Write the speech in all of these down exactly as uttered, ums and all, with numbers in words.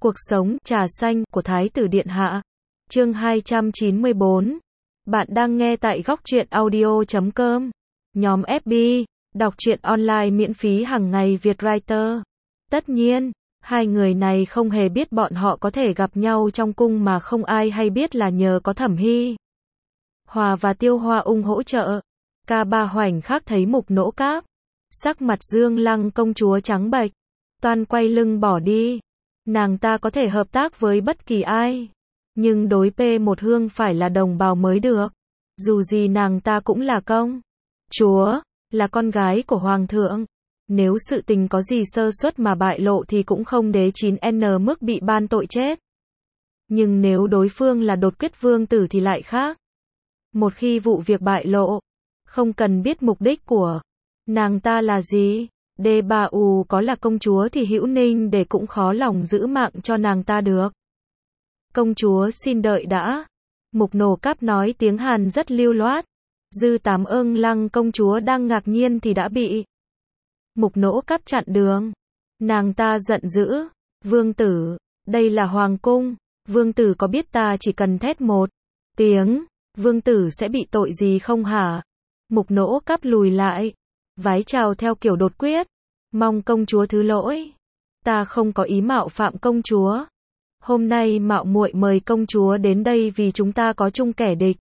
Cuộc sống, trà xanh, của Thái tử Điện Hạ. Chương hai trăm chín mươi bốn. Bạn đang nghe tại góc truyện audio chấm com. Nhóm ép bê, đọc truyện online miễn phí hàng ngày Việt Writer. Tất nhiên, hai người này không hề biết bọn họ có thể gặp nhau trong cung mà không ai hay biết là nhờ có Thẩm Hy Hòa và Tiêu Hoa Ung hỗ trợ. Ca Ba Hoành khác thấy Mục Nỗ Cáp. Sắc mặt Dương Lăng công chúa trắng bệch, toan quay lưng bỏ đi. Nàng ta có thể hợp tác với bất kỳ ai, nhưng đối P một Hương phải là đồng bào mới được. Dù gì nàng ta cũng là công chúa, là con gái của Hoàng thượng. Nếu sự tình có gì sơ suất mà bại lộ thì cũng không đế chín N mức bị ban tội chết. Nhưng nếu đối phương là đột quyết vương tử thì lại khác. Một khi vụ việc bại lộ, không cần biết mục đích của nàng ta là gì. D ba U có là công chúa thì Hữu Ninh để cũng khó lòng giữ mạng cho nàng ta được. Công chúa xin đợi đã. Mục Nỗ Cáp nói tiếng Hàn rất lưu loát. Dư Tám Ưng Lăng công chúa đang ngạc nhiên thì đã bị Mục Nỗ Cáp chặn đường. Nàng ta giận dữ. Vương tử, đây là hoàng cung. Vương tử có biết ta chỉ cần thét một tiếng, vương tử sẽ bị tội gì không hả? Mục Nỗ Cáp lùi lại, vái chào theo kiểu đột quyết. Mong công chúa thứ lỗi. Ta không có ý mạo phạm công chúa. Hôm nay mạo muội mời công chúa đến đây vì chúng ta có chung kẻ địch.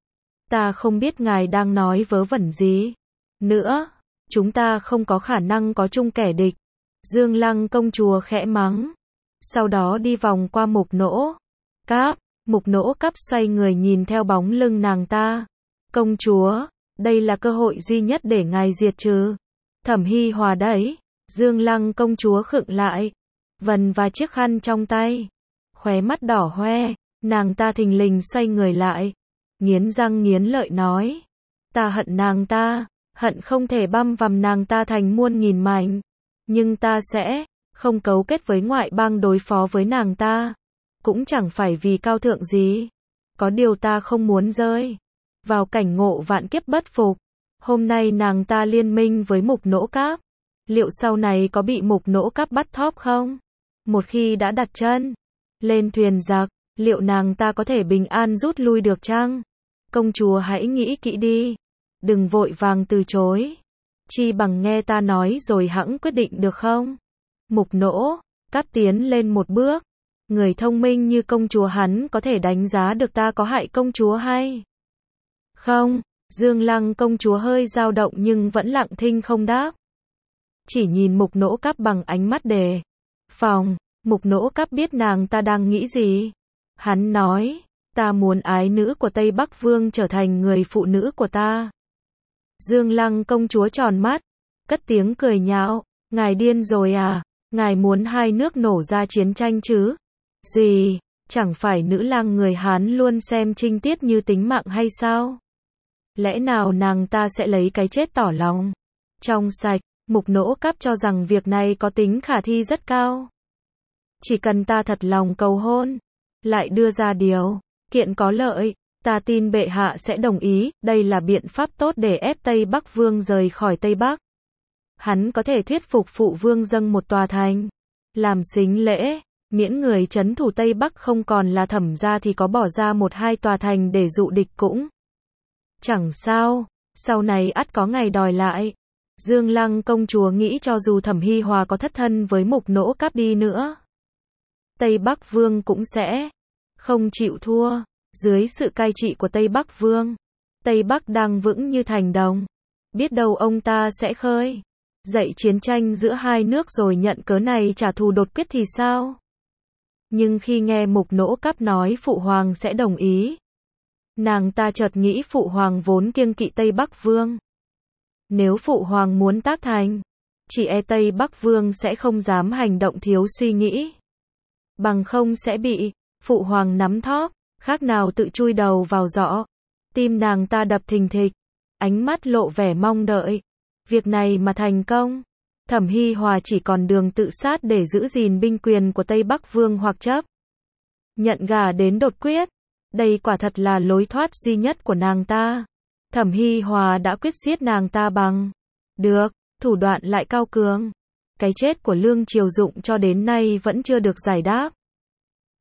Ta không biết ngài đang nói vớ vẩn gì nữa. Chúng ta không có khả năng có chung kẻ địch. Dương Lăng công chúa khẽ mắng. Sau đó đi vòng qua Mục Nỗ Cáp. Mục Nỗ Cáp xoay người nhìn theo bóng lưng nàng ta. Công chúa, đây là cơ hội duy nhất để ngài diệt trừ Thẩm Hy Hòa đấy. Dương Lăng công chúa khựng lại, vần và chiếc khăn trong tay, khóe mắt đỏ hoe. Nàng ta thình lình xoay người lại, nghiến răng nghiến lợi nói. Ta hận nàng ta, hận không thể băm vằm nàng ta thành muôn nghìn mảnh. Nhưng ta sẽ không cấu kết với ngoại bang đối phó với nàng ta. Cũng chẳng phải vì cao thượng gì. Có điều ta không muốn rơi vào cảnh ngộ vạn kiếp bất phục. Hôm nay nàng ta liên minh với Mục Nỗ Cáp. Liệu sau này có bị Mục Nỗ Cáp bắt thóp không? Một khi đã đặt chân lên thuyền giặc, liệu nàng ta có thể bình an rút lui được chăng? Công chúa hãy nghĩ kỹ đi. Đừng vội vàng từ chối. Chi bằng nghe ta nói rồi hẵng quyết định được không? Mục Nỗ Cáp tiến lên một bước. Người thông minh như công chúa hắn có thể đánh giá được ta có hại công chúa hay không? Dương Lăng công chúa hơi dao động nhưng vẫn lặng thinh không đáp. Chỉ nhìn Mục Nỗ Cáp bằng ánh mắt đề phòng. Mục Nỗ Cáp biết nàng ta đang nghĩ gì. Hắn nói, ta muốn ái nữ của Tây Bắc Vương trở thành người phụ nữ của ta. Dương Lăng công chúa tròn mắt, cất tiếng cười nhạo. Ngài điên rồi à? Ngài muốn hai nước nổ ra chiến tranh chứ? Gì? Chẳng phải nữ lang người Hán luôn xem trinh tiết như tính mạng hay sao? Lẽ nào nàng ta sẽ lấy cái chết tỏ lòng? Trong sạch, Mục Nỗ Cáp cho rằng việc này có tính khả thi rất cao. Chỉ cần ta thật lòng cầu hôn, lại đưa ra điều kiện có lợi, ta tin bệ hạ sẽ đồng ý. Đây là biện pháp tốt để ép Tây Bắc Vương rời khỏi Tây Bắc. Hắn có thể thuyết phục phụ vương dâng một tòa thành làm sính lễ, miễn người trấn thủ Tây Bắc không còn là Thẩm gia thì có bỏ ra một hai tòa thành để dụ địch cũng chẳng sao. Sau này ắt có ngày đòi lại. Dương Lăng công chúa nghĩ cho dù Thẩm Hy Hòa có thất thân với Mục Nỗ Cáp đi nữa, Tây Bắc Vương cũng sẽ không chịu thua. Dưới sự cai trị của Tây Bắc Vương, Tây Bắc đang vững như thành đồng. Biết đâu ông ta sẽ khơi dậy chiến tranh giữa hai nước rồi nhận cớ này trả thù đột quyết thì sao? Nhưng khi nghe Mục Nỗ Cáp nói phụ hoàng sẽ đồng ý, nàng ta chợt nghĩ phụ hoàng vốn kiêng kỵ Tây Bắc Vương. Nếu phụ hoàng muốn tác thành, chỉ e Tây Bắc Vương sẽ không dám hành động thiếu suy nghĩ. Bằng không sẽ bị phụ hoàng nắm thóp, khác nào tự chui đầu vào giỏ. Tim nàng ta đập thình thịch, ánh mắt lộ vẻ mong đợi. Việc này mà thành công, Thẩm Hy Hòa chỉ còn đường tự sát để giữ gìn binh quyền của Tây Bắc Vương hoặc chấp nhận gả đến đột quyết. Đây quả thật là lối thoát duy nhất của nàng ta. Thẩm Hy Hòa đã quyết giết nàng ta bằng được thủ đoạn lại cao cường. Cái chết của Lương Triều Dụng cho đến nay vẫn chưa được giải đáp.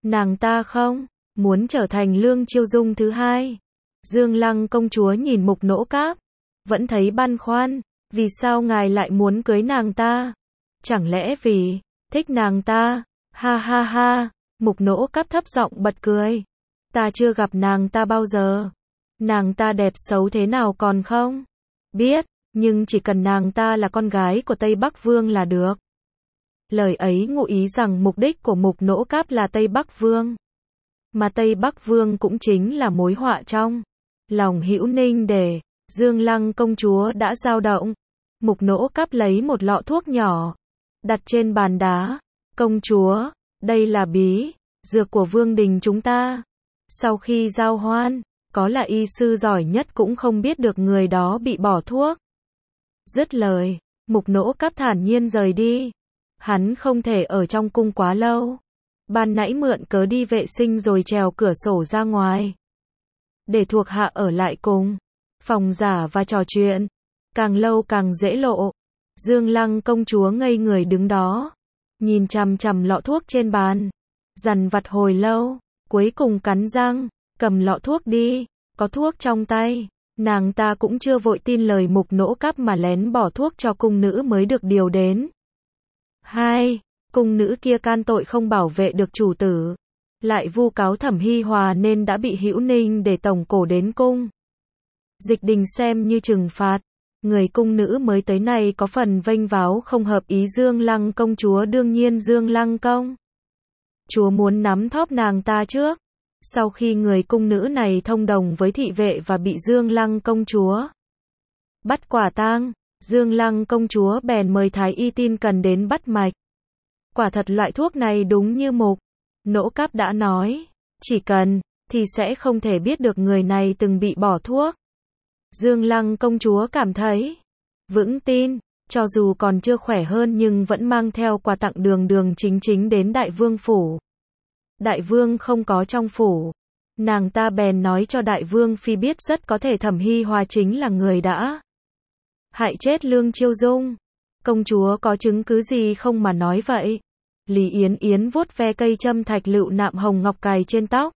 Nàng ta không muốn trở thành Lương Chiêu Dung thứ hai. Dương Lăng công chúa nhìn Mục Nỗ Cáp, vẫn thấy băn khoăn, vì sao ngài lại muốn cưới nàng ta? Chẳng lẽ vì thích nàng ta? Ha ha ha, Mục Nỗ Cáp thấp giọng bật cười. Ta chưa gặp nàng ta bao giờ. Nàng ta đẹp xấu thế nào còn không biết, nhưng chỉ cần nàng ta là con gái của Tây Bắc Vương là được. Lời ấy ngụ ý rằng mục đích của Mục Nỗ Cáp là Tây Bắc Vương. Mà Tây Bắc Vương cũng chính là mối họa trong lòng Hữu Ninh để. Dương Lăng công chúa đã dao động. Mục Nỗ Cáp lấy một lọ thuốc nhỏ, đặt trên bàn đá. Công chúa, đây là bí dược của vương đình chúng ta. Sau khi giao hoan, có là y sư giỏi nhất cũng không biết được người đó bị bỏ thuốc. Dứt lời, Mục Nỗ Cáp thản nhiên rời đi. Hắn không thể ở trong cung quá lâu. Ban nãy mượn cớ đi vệ sinh rồi trèo cửa sổ ra ngoài, để thuộc hạ ở lại cùng phòng giả và trò chuyện. Càng lâu càng dễ lộ. Dương Lăng công chúa ngây người đứng đó, nhìn chằm chằm lọ thuốc trên bàn, dằn vặt hồi lâu, cuối cùng cắn răng, cầm lọ thuốc đi. Có thuốc trong tay, nàng ta cũng chưa vội tin lời Mục Nỗ Cáp mà lén bỏ thuốc cho cung nữ mới được điều đến. Hai, cung nữ kia can tội không bảo vệ được chủ tử, lại vu cáo Thẩm Hi Hòa nên đã bị Hữu Ninh để tổng cổ đến cung Dịch Đình xem như trừng phạt. Người cung nữ mới tới này có phần vênh váo không hợp ý Dương Lăng công chúa. Đương nhiên Dương Lăng công chúa muốn nắm thóp nàng ta trước. Sau khi người cung nữ này thông đồng với thị vệ và bị Dương Lăng công chúa bắt quả tang, Dương Lăng công chúa bèn mời thái y tin cần đến bắt mạch. Quả thật loại thuốc này đúng như Mục Nỗ Cáp đã nói, chỉ cần thì sẽ không thể biết được người này từng bị bỏ thuốc. Dương Lăng công chúa cảm thấy vững tin, cho dù còn chưa khỏe hơn nhưng vẫn mang theo quà tặng đường đường chính chính đến Đại Vương phủ. Đại Vương không có trong phủ, nàng ta bèn nói cho Đại Vương phi biết rất có thể Thẩm Hi Hòa chính là người đã hại chết Lương Chiêu Dung. Công chúa có chứng cứ gì không mà nói vậy? Lý Yến Yến vuốt ve cây châm thạch lựu nạm hồng ngọc cài trên tóc,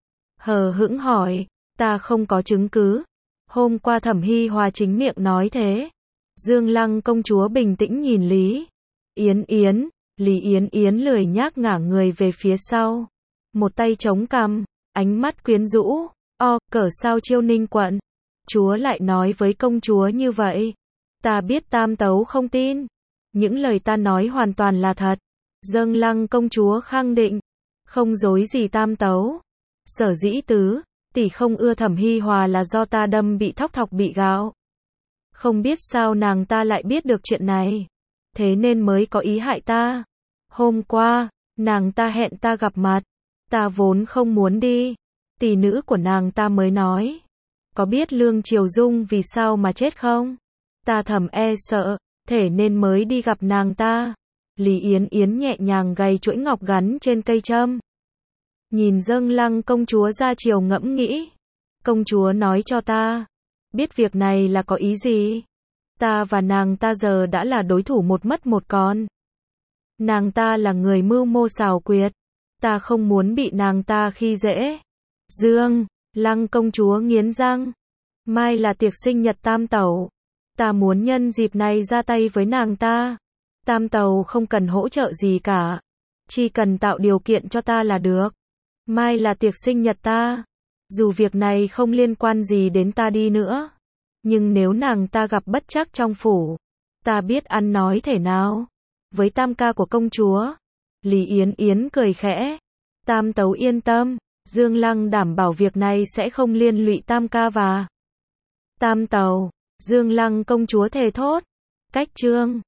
hờ hững hỏi, ta không có chứng cứ. Hôm qua Thẩm Hi Hòa chính miệng nói thế. Dương Lăng công chúa bình tĩnh nhìn Lý Yến Yến. Lý Yến Yến lười nhác ngả người về phía sau, một tay chống cằm, ánh mắt quyến rũ. O, cỡ sao Chiêu Ninh quận chúa lại nói với công chúa như vậy? Ta biết Tam Tấu không tin, những lời ta nói hoàn toàn là thật. Dương Lăng công chúa khẳng định, không dối gì Tam Tấu. Sở dĩ tứ tỷ không ưa Thẩm Hi Hòa là do ta đâm bị thóc thọc bị gạo. Không biết sao nàng ta lại biết được chuyện này, thế nên mới có ý hại ta. Hôm qua, nàng ta hẹn ta gặp mặt, ta vốn không muốn đi. Tỷ nữ của nàng ta mới nói, có biết Lương Chiêu Dung vì sao mà chết không? Ta thầm e sợ, thế nên mới đi gặp nàng ta. Lý Yến Yến nhẹ nhàng gầy chuỗi ngọc gắn trên cây châm, nhìn Dương Lăng công chúa ra chiều ngẫm nghĩ. Công chúa nói cho ta biết việc này là có ý gì? Ta và nàng ta giờ đã là đối thủ một mất một còn. Nàng ta là người mưu mô xảo quyệt, ta không muốn bị nàng ta khi dễ. Dương Lăng công chúa nghiến răng, mai là tiệc sinh nhật Tam Tẩu, ta muốn nhân dịp này ra tay với nàng ta. Tam Tẩu không cần hỗ trợ gì cả, chỉ cần tạo điều kiện cho ta là được. Mai là tiệc sinh nhật ta, dù việc này không liên quan gì đến ta đi nữa, nhưng nếu nàng ta gặp bất trắc trong phủ, ta biết ăn nói thế nào với tam ca của công chúa. Lý Yến Yến cười khẽ, Tam Tấu yên tâm, Dương Lăng đảm bảo việc này sẽ không liên lụy tam ca và Tam Tấu. Dương Lăng công chúa thề thốt. Cách chương